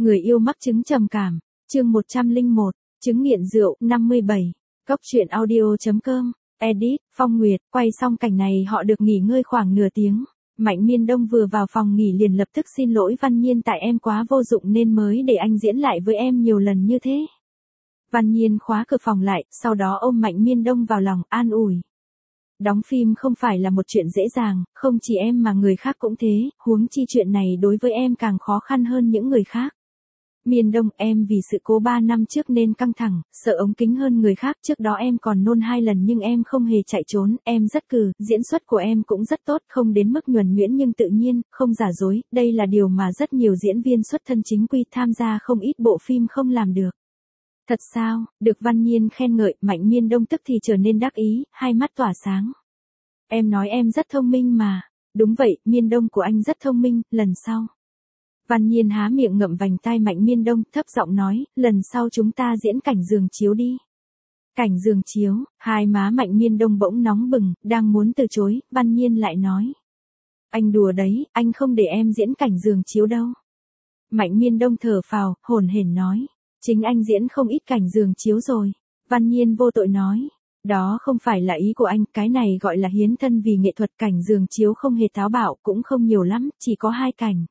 Người yêu mắc chứng trầm cảm, chương 101, chứng nghiện rượu, 57. Cốc truyện audio.com, edit, Phong Nguyệt, quay xong cảnh này họ được nghỉ ngơi khoảng nửa tiếng. Mạnh Miên Đông vừa vào phòng nghỉ liền lập tức xin lỗi Văn Nhiên tại em quá vô dụng nên mới để anh diễn lại với em nhiều lần như thế. Văn Nhiên khóa cửa phòng lại, sau đó ôm Mạnh Miên Đông vào lòng, an ủi. Đóng phim không phải là một chuyện dễ dàng, không chỉ em mà người khác cũng thế, huống chi chuyện này đối với em càng khó khăn hơn những người khác. Miên Đông, em vì sự cố 3 năm trước nên căng thẳng, sợ ống kính hơn người khác, trước đó em còn nôn 2 lần nhưng em không hề chạy trốn, em rất cừ, diễn xuất của em cũng rất tốt, không đến mức nhuần nhuyễn nhưng tự nhiên, không giả dối, đây là điều mà rất nhiều diễn viên xuất thân chính quy tham gia không ít bộ phim không làm được. Thật sao, được Văn Nhiên khen ngợi, Mạnh Miên Đông tức thì trở nên đắc ý, hai mắt tỏa sáng. Em nói em rất thông minh mà. Đúng vậy, Miên Đông của anh rất thông minh, lần sau. Văn Nhiên há miệng ngậm vành tai Mạnh Miên Đông, thấp giọng nói, lần sau chúng ta diễn cảnh giường chiếu đi. Cảnh giường chiếu, hai má Mạnh Miên Đông bỗng nóng bừng, đang muốn từ chối, Văn Nhiên lại nói. Anh đùa đấy, anh không để em diễn cảnh giường chiếu đâu. Mạnh Miên Đông thở phào, hổn hển nói. Chính anh diễn không ít cảnh giường chiếu rồi. Văn Nhiên vô tội nói. Đó không phải là ý của anh, cái này gọi là hiến thân vì nghệ thuật, cảnh giường chiếu không hề táo bạo, cũng không nhiều lắm, chỉ có 2 cảnh.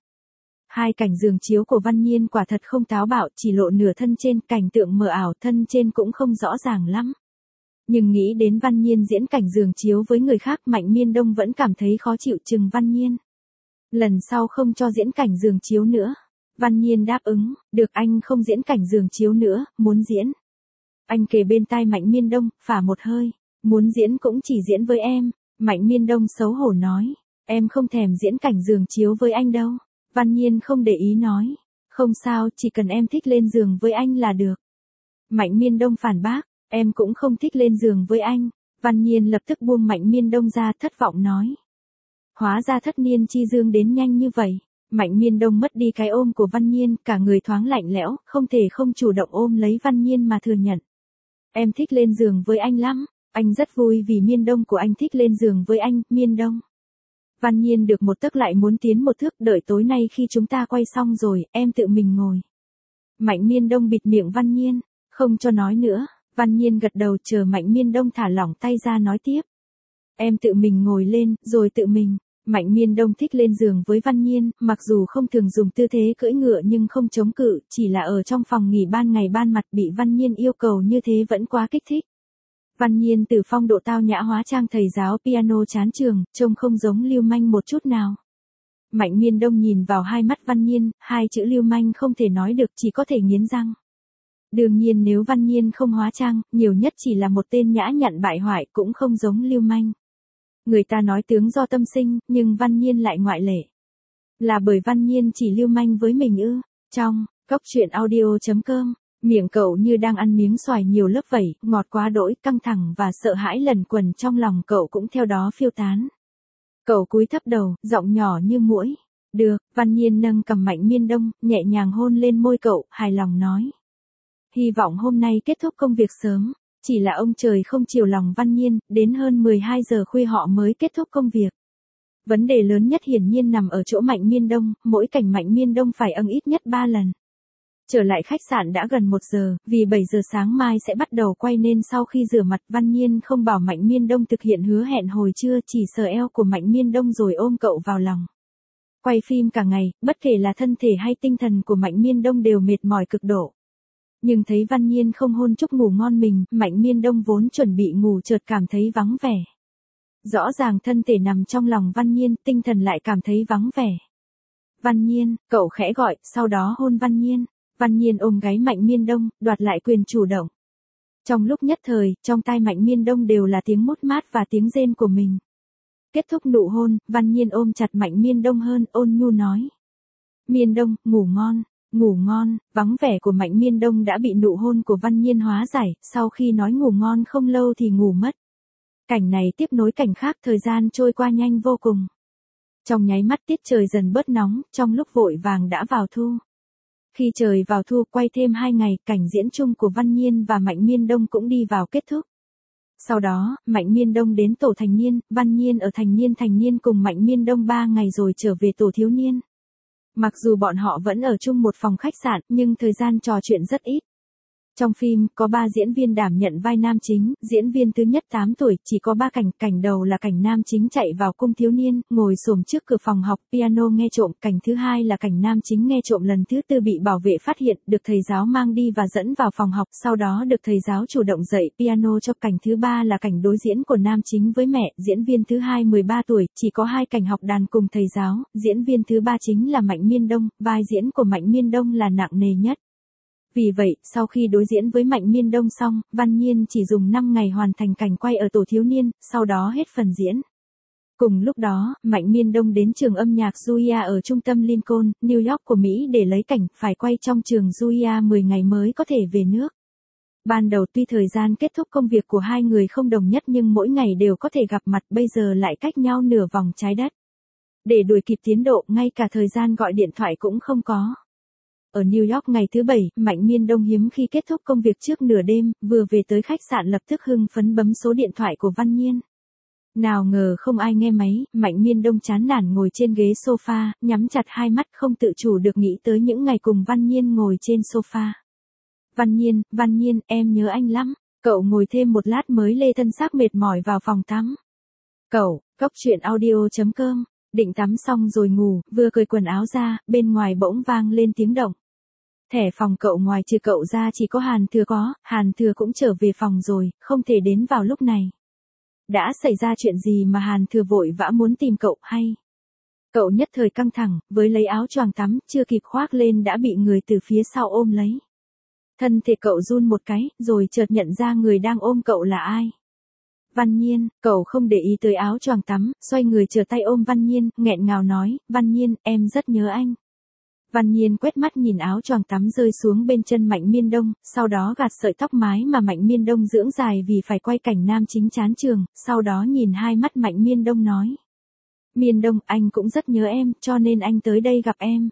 2 cảnh giường chiếu của Văn Nhiên quả thật không táo bạo, chỉ lộ nửa thân trên, cảnh tượng mờ ảo, thân trên cũng không rõ ràng lắm. Nhưng nghĩ đến Văn Nhiên diễn cảnh giường chiếu với người khác, Mạnh Miên Đông vẫn cảm thấy khó chịu, chừng Văn Nhiên. Lần sau không cho diễn cảnh giường chiếu nữa. Văn Nhiên đáp ứng, được, anh không diễn cảnh giường chiếu nữa, muốn diễn. Anh kề bên tai Mạnh Miên Đông, phả một hơi, muốn diễn cũng chỉ diễn với em. Mạnh Miên Đông xấu hổ nói, em không thèm diễn cảnh giường chiếu với anh đâu. Văn Nhiên không để ý nói, không sao, chỉ cần em thích lên giường với anh là được. Mạnh Miên Đông phản bác, em cũng không thích lên giường với anh. Văn Nhiên lập tức buông Mạnh Miên Đông ra, thất vọng nói. Hóa ra thất niên chi dương đến nhanh như vậy. Mạnh Miên Đông mất đi cái ôm của Văn Nhiên, cả người thoáng lạnh lẽo, không thể không chủ động ôm lấy Văn Nhiên mà thừa nhận. Em thích lên giường với anh lắm, anh rất vui vì Miên Đông của anh thích lên giường với anh, Miên Đông. Văn Nhiên được một tấc lại muốn tiến một thước, đợi tối nay khi chúng ta quay xong rồi, em tự mình ngồi. Mạnh Miên Đông bịt miệng Văn Nhiên, không cho nói nữa, Văn Nhiên gật đầu chờ Mạnh Miên Đông thả lỏng tay ra nói tiếp. Em tự mình ngồi lên, rồi tự mình. Mạnh Miên Đông thích lên giường với Văn Nhiên, mặc dù không thường dùng tư thế cưỡi ngựa nhưng không chống cự, chỉ là ở trong phòng nghỉ ban ngày ban mặt bị Văn Nhiên yêu cầu như thế vẫn quá kích thích. Văn Nhiên từ phong độ tao nhã hóa trang thầy giáo piano chán trường, trông không giống lưu manh một chút nào. Mạnh Miên Đông nhìn vào hai mắt Văn Nhiên, 2 chữ lưu manh không thể nói được, chỉ có thể nghiến răng. Đương nhiên nếu Văn Nhiên không hóa trang, nhiều nhất chỉ là một tên nhã nhặn bại hoại, cũng không giống lưu manh. Người ta nói tướng do tâm sinh, nhưng Văn Nhiên lại ngoại lệ. Là bởi Văn Nhiên chỉ lưu manh với mình ư? Trong cốc truyện audio.com, miệng cậu như đang ăn miếng xoài nhiều lớp vẩy, ngọt quá đỗi, căng thẳng và sợ hãi lần quần trong lòng cậu cũng theo đó phiêu tán. Cậu cúi thấp đầu, giọng nhỏ như muỗi. Được, Văn Nhiên nâng cầm Mạnh Miên Đông, nhẹ nhàng hôn lên môi cậu, hài lòng nói. Hy vọng hôm nay kết thúc công việc sớm. Chỉ là ông trời không chiều lòng Văn Nhiên, đến hơn 12 giờ khuya họ mới kết thúc công việc. Vấn đề lớn nhất hiển nhiên nằm ở chỗ Mạnh Miên Đông, mỗi cảnh Mạnh Miên Đông phải ít nhất 3 lần. Trở lại khách sạn đã gần 1 giờ, vì 7 giờ sáng mai sẽ bắt đầu quay nên sau khi rửa mặt Văn Nhiên không bảo Mạnh Miên Đông thực hiện hứa hẹn hồi trưa, chỉ sờ eo của Mạnh Miên Đông rồi ôm cậu vào lòng. Quay phim cả ngày, bất kể là thân thể hay tinh thần của Mạnh Miên Đông đều mệt mỏi cực độ. Nhưng thấy Văn Nhiên không hôn chúc ngủ ngon mình, Mạnh Miên Đông vốn chuẩn bị ngủ chợt cảm thấy vắng vẻ. Rõ ràng thân thể nằm trong lòng Văn Nhiên, tinh thần lại cảm thấy vắng vẻ. Văn Nhiên, cậu khẽ gọi, sau đó hôn Văn Nhiên. Văn Nhiên ôm gáy Mạnh Miên Đông, đoạt lại quyền chủ động. Trong lúc nhất thời, trong tai Mạnh Miên Đông đều là tiếng mốt mát và tiếng rên của mình. Kết thúc nụ hôn, Văn Nhiên ôm chặt Mạnh Miên Đông hơn, ôn nhu nói. Miên Đông, ngủ ngon. Ngủ ngon, vắng vẻ của Mạnh Miên Đông đã bị nụ hôn của Văn Nhiên hóa giải, sau khi nói ngủ ngon không lâu thì ngủ mất. Cảnh này tiếp nối cảnh khác, thời gian trôi qua nhanh vô cùng. Trong nháy mắt tiết trời dần bớt nóng, trong lúc vội vàng đã vào thu. Khi trời vào thu quay thêm 2 ngày, cảnh diễn chung của Văn Nhiên và Mạnh Miên Đông cũng đi vào kết thúc. Sau đó, Mạnh Miên Đông đến tổ thành niên, Văn Nhiên ở thành niên cùng Mạnh Miên Đông 3 ngày rồi trở về tổ thiếu niên. Mặc dù bọn họ vẫn ở chung một phòng khách sạn, nhưng thời gian trò chuyện rất ít. Trong phim, có 3 diễn viên đảm nhận vai nam chính, diễn viên thứ nhất 8 tuổi, chỉ có 3 cảnh, cảnh đầu là cảnh nam chính chạy vào cung thiếu niên, ngồi xổm trước cửa phòng học, piano nghe trộm, cảnh thứ hai là cảnh nam chính nghe trộm lần thứ tư bị bảo vệ phát hiện, được thầy giáo mang đi và dẫn vào phòng học, sau đó được thầy giáo chủ động dạy piano cho, cảnh thứ ba là cảnh đối diễn của nam chính với mẹ, diễn viên thứ hai 13 tuổi, chỉ có 2 cảnh học đàn cùng thầy giáo, diễn viên thứ ba chính là Mạnh Miên Đông, vai diễn của Mạnh Miên Đông là nặng nề nhất. Vì vậy, sau khi đối diễn với Mạnh Miên Đông xong, Văn Nhiên chỉ dùng 5 ngày hoàn thành cảnh quay ở tổ thiếu niên, sau đó hết phần diễn. Cùng lúc đó, Mạnh Miên Đông đến trường âm nhạc Juilliard ở trung tâm Lincoln, New York của Mỹ để lấy cảnh, phải quay trong trường Juilliard 10 ngày mới có thể về nước. Ban đầu tuy thời gian kết thúc công việc của hai người không đồng nhất nhưng mỗi ngày đều có thể gặp mặt, bây giờ lại cách nhau nửa vòng trái đất. Để đuổi kịp tiến độ, ngay cả thời gian gọi điện thoại cũng không có. Ở New York ngày thứ 7, Mạnh Miên Đông hiếm khi kết thúc công việc trước nửa đêm, vừa về tới khách sạn lập tức hưng phấn bấm số điện thoại của Văn Nhiên. Nào ngờ không ai nghe máy, Mạnh Miên Đông chán nản ngồi trên ghế sofa, nhắm chặt hai mắt không tự chủ được nghĩ tới những ngày cùng Văn Nhiên ngồi trên sofa. Văn Nhiên, em nhớ anh lắm. Cậu ngồi thêm một lát mới lê thân xác mệt mỏi vào phòng tắm. Cậu, cốc truyện audio.com, định tắm xong rồi ngủ, vừa cởi quần áo ra, bên ngoài bỗng vang lên tiếng động. Thẻ phòng cậu ngoài trừ cậu ra chỉ có Hàn Thừa có, Hàn Thừa cũng trở về phòng rồi, không thể đến vào lúc này. Đã xảy ra chuyện gì mà Hàn Thừa vội vã muốn tìm cậu hay? Cậu nhất thời căng thẳng, với lấy áo choàng tắm, chưa kịp khoác lên đã bị người từ phía sau ôm lấy. Thân thể cậu run một cái, rồi chợt nhận ra người đang ôm cậu là ai. Văn Nhiên, cậu không để ý tới áo choàng tắm, xoay người trở tay ôm Văn Nhiên, nghẹn ngào nói, Văn Nhiên, em rất nhớ anh. Văn Nhiên quét mắt nhìn áo choàng tắm rơi xuống bên chân Mạnh Miên Đông, sau đó gạt sợi tóc mái mà Mạnh Miên Đông dưỡng dài vì phải quay cảnh nam chính chán trường, sau đó nhìn hai mắt Mạnh Miên Đông nói. Miên Đông, anh cũng rất nhớ em, cho nên anh tới đây gặp em.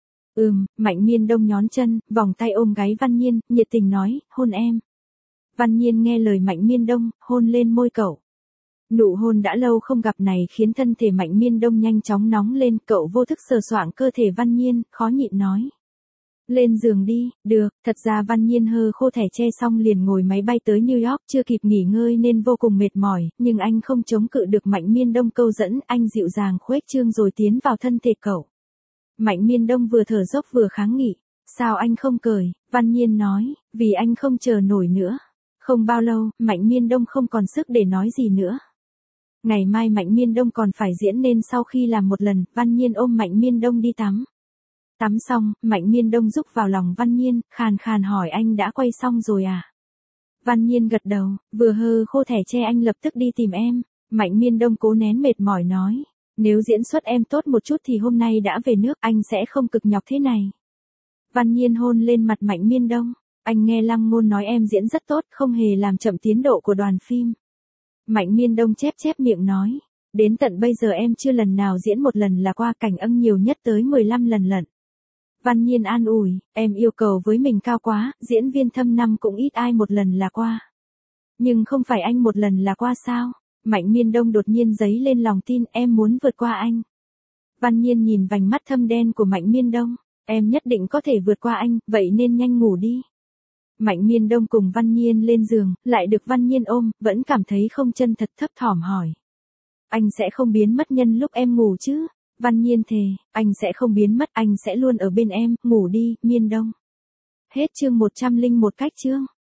Mạnh Miên Đông nhón chân, vòng tay ôm gáy Văn Nhiên, nhiệt tình nói, hôn em. Văn Nhiên nghe lời Mạnh Miên Đông, hôn lên môi cậu. Nụ hôn đã lâu không gặp này khiến thân thể Mạnh Miên Đông nhanh chóng nóng lên, cậu vô thức sờ soạng cơ thể Văn Nhiên, khó nhịn nói. Lên giường đi, được, thật ra Văn Nhiên hơ khô thẻ che xong liền ngồi máy bay tới New York, chưa kịp nghỉ ngơi nên vô cùng mệt mỏi, nhưng anh không chống cự được Mạnh Miên Đông câu dẫn, anh dịu dàng khuếch trương rồi tiến vào thân thể cậu. Mạnh Miên Đông vừa thở dốc vừa kháng nghị, sao anh không cởi, Văn Nhiên nói, vì anh không chờ nổi nữa. Không bao lâu, Mạnh Miên Đông không còn sức để nói gì nữa. Ngày mai Mạnh Miên Đông còn phải diễn nên sau khi làm một lần, Văn Nhiên ôm Mạnh Miên Đông đi tắm. Tắm xong, Mạnh Miên Đông rúc vào lòng Văn Nhiên, khàn khàn hỏi anh đã quay xong rồi à? Văn Nhiên gật đầu, vừa hơ khô thẻ che anh lập tức đi tìm em. Mạnh Miên Đông cố nén mệt mỏi nói, nếu diễn xuất em tốt một chút thì hôm nay đã về nước, anh sẽ không cực nhọc thế này. Văn Nhiên hôn lên mặt Mạnh Miên Đông. Anh nghe Lăng Ngôn nói em diễn rất tốt, không hề làm chậm tiến độ của đoàn phim. Mạnh Miên Đông chép miệng nói, đến tận bây giờ em chưa lần nào diễn một lần là qua, cảnh ân nhiều nhất tới 15 lần lận. Văn Nhiên an ủi, em yêu cầu với mình cao quá, diễn viên thâm năm cũng ít ai một lần là qua. Nhưng không phải anh một lần là qua sao? Mạnh Miên Đông đột nhiên dấy lên lòng tin, em muốn vượt qua anh. Văn Nhiên nhìn vành mắt thâm đen của Mạnh Miên Đông, em nhất định có thể vượt qua anh, vậy nên nhanh ngủ đi. Mạnh Miên Đông cùng Văn Nhiên lên giường, lại được Văn Nhiên ôm, vẫn cảm thấy không chân thật, thấp thỏm hỏi. Anh sẽ không biến mất nhân lúc em ngủ chứ? Văn Nhiên thề, anh sẽ không biến mất, anh sẽ luôn ở bên em, ngủ đi, Miên Đông. Hết chương 101 cách chương.